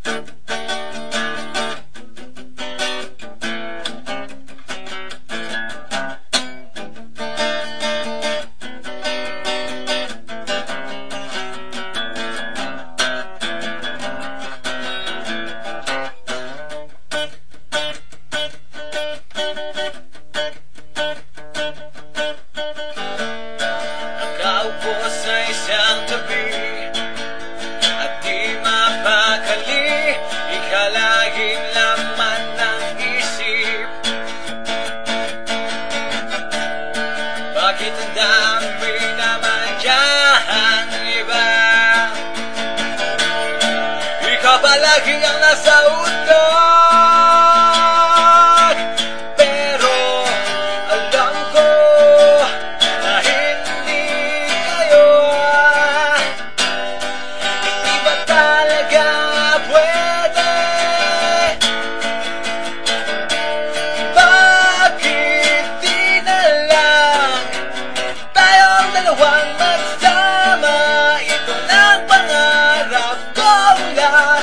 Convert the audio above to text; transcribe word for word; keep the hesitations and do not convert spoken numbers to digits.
Nakaupo sa isang tabi at di mapakali, ikalaging laman ng isip. Bakit ang dami naman dyan iba? Ikaw ba lagi ang nasa utak? Pero alam ko na hindi kayo. Hindi ba talaga pwede? Bakit di na lang tayong dalawang magsama? Ito na ang pangarap ko lang.